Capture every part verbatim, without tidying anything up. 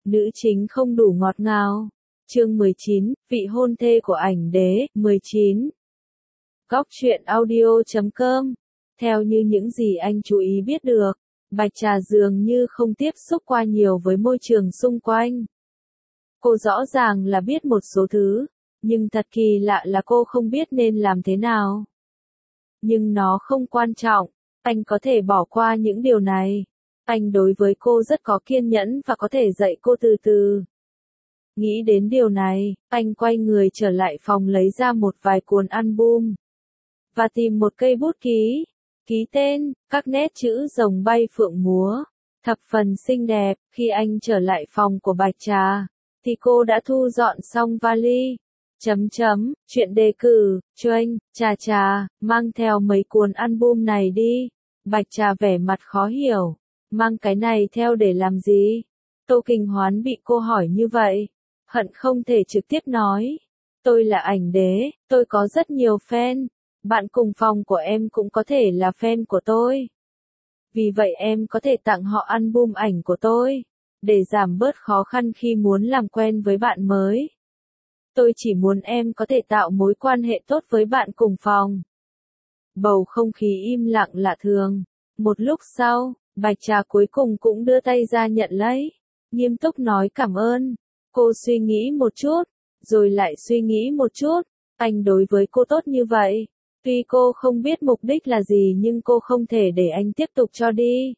Nữ chính không đủ ngọt ngào. Chương mười chín, vị hôn thê của ảnh đế, mười chín. Góc truyện audio chấm com. Theo như những gì anh chú ý biết được, Bạch Trà dường như không tiếp xúc qua nhiều với môi trường xung quanh. Cô rõ ràng là biết một số thứ, nhưng thật kỳ lạ là cô không biết nên làm thế nào. Nhưng nó không quan trọng, anh có thể bỏ qua những điều này. Anh đối với cô rất có kiên nhẫn và có thể dạy cô từ từ. Nghĩ đến điều này, anh quay người trở lại phòng lấy ra một vài cuốn album. Và tìm một cây bút ký. Ký tên, các nét chữ rồng bay phượng múa. Thập phần xinh đẹp. Khi anh trở lại phòng của Bạch Trà, thì cô đã thu dọn xong vali. Chấm chấm, chuyện đề cử, Choanh, Trà Trà, mang theo mấy cuốn album này đi. Bạch Trà vẻ mặt khó hiểu. Mang cái này theo để làm gì? Tô Kinh Hoán bị cô hỏi như vậy. Hận không thể trực tiếp nói. Tôi là ảnh đế, tôi có rất nhiều fan. Bạn cùng phòng của em cũng có thể là fan của tôi. Vì vậy em có thể tặng họ album ảnh của tôi. Để giảm bớt khó khăn khi muốn làm quen với bạn mới. Tôi chỉ muốn em có thể tạo mối quan hệ tốt với bạn cùng phòng. Bầu không khí im lặng lạ thường. Một lúc sau, Bạch Trà cuối cùng cũng đưa tay ra nhận lấy. Nghiêm túc nói cảm ơn. Cô suy nghĩ một chút, rồi lại suy nghĩ một chút. Anh đối với cô tốt như vậy. Tuy cô không biết mục đích là gì nhưng cô không thể để anh tiếp tục cho đi.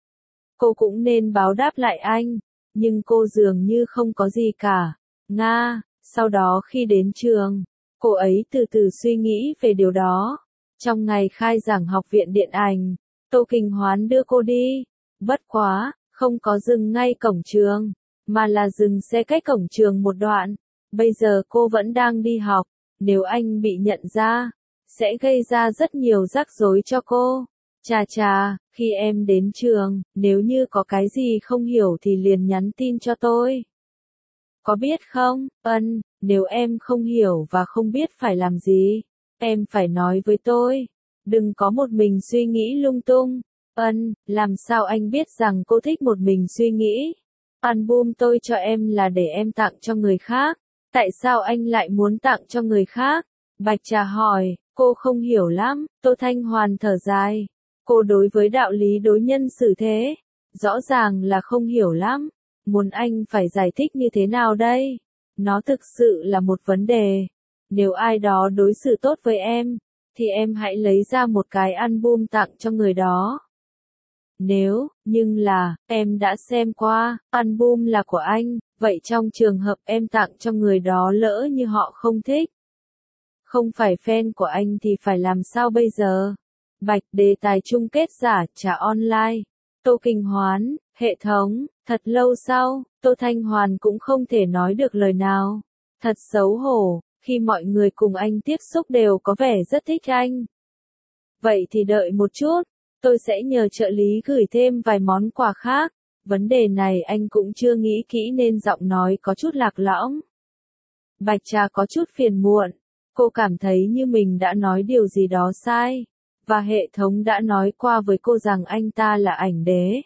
Cô cũng nên báo đáp lại anh. Nhưng cô dường như không có gì cả. Nga, sau đó khi đến trường, cô ấy từ từ suy nghĩ về điều đó. Trong ngày khai giảng học viện điện ảnh, Tô Kinh Hoán đưa cô đi. Bất quá, không có dừng ngay cổng trường, mà là dừng xe cách cổng trường một đoạn. Bây giờ cô vẫn đang đi học, nếu anh bị nhận ra, sẽ gây ra rất nhiều rắc rối cho cô. Trà Trà, khi em đến trường, nếu như có cái gì không hiểu thì liền nhắn tin cho tôi. Có biết không, Ân, nếu em không hiểu và không biết phải làm gì, em phải nói với tôi. Đừng có một mình suy nghĩ lung tung. Ân, làm sao anh biết rằng cô thích một mình suy nghĩ? Album tôi cho em là để em tặng cho người khác. Tại sao anh lại muốn tặng cho người khác? Bạch Trà hỏi, cô không hiểu lắm. Tô Thanh Hoàn thở dài. Cô đối với đạo lý đối nhân xử thế, rõ ràng là không hiểu lắm. Muốn anh phải giải thích như thế nào đây? Nó thực sự là một vấn đề. Nếu ai đó đối xử tốt với em, thì em hãy lấy ra một cái album tặng cho người đó. Nếu, nhưng là, em đã xem qua, album là của anh, vậy trong trường hợp em tặng cho người đó lỡ như họ không thích, không phải fan của anh thì phải làm sao bây giờ? Bạch, đề tài chung kết giả trả online. Tô Kinh Hoán, hệ thống, thật lâu sau, Tô Thanh Hoàn cũng không thể nói được lời nào. Thật xấu hổ, khi mọi người cùng anh tiếp xúc đều có vẻ rất thích anh. Vậy thì đợi một chút, tôi sẽ nhờ trợ lý gửi thêm vài món quà khác. Vấn đề này anh cũng chưa nghĩ kỹ nên giọng nói có chút lạc lõng. Bạch Trà có chút phiền muộn. Cô cảm thấy như mình đã nói điều gì đó sai. Và hệ thống đã nói qua với cô rằng anh ta là ảnh đế.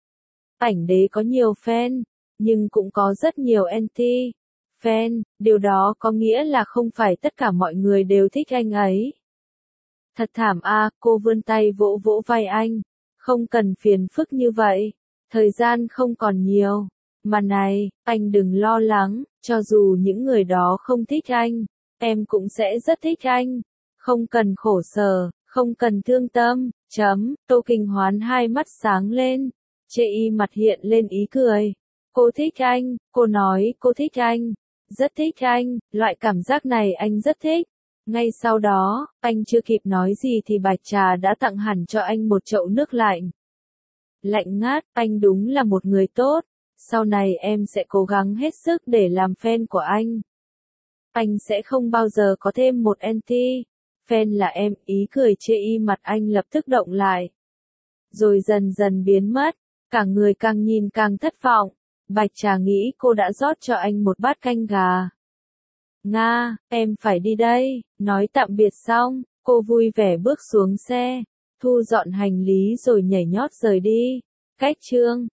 Ảnh đế có nhiều fan, nhưng cũng có rất nhiều anti fan, điều đó có nghĩa là không phải tất cả mọi người đều thích anh ấy. Thật thảm a, cô vươn tay vỗ vỗ vai anh. Không cần phiền phức như vậy, thời gian không còn nhiều. Mà này, anh đừng lo lắng, cho dù những người đó không thích anh, em cũng sẽ rất thích anh. Không cần khổ sở, không cần thương tâm, chấm, Tô Kinh Hoán hai mắt sáng lên. Chê y mặt hiện lên ý cười. Cô thích anh, cô nói cô thích anh. Rất thích anh, loại cảm giác này anh rất thích. Ngay sau đó, anh chưa kịp nói gì thì Bạch Trà đã tặng hẳn cho anh một chậu nước lạnh. Lạnh ngát, anh đúng là một người tốt. Sau này em sẽ cố gắng hết sức để làm fan của anh. Anh sẽ không bao giờ có thêm một anti fan là em. Ý cười chê y mặt anh lập tức động lại. Rồi dần dần biến mất, cả người càng nhìn càng thất vọng. Bạch Trà nghĩ cô đã rót cho anh một bát canh gà. Nga, em phải đi đây. Nói tạm biệt xong, cô vui vẻ bước xuống xe, thu dọn hành lý rồi nhảy nhót rời đi. Cách chương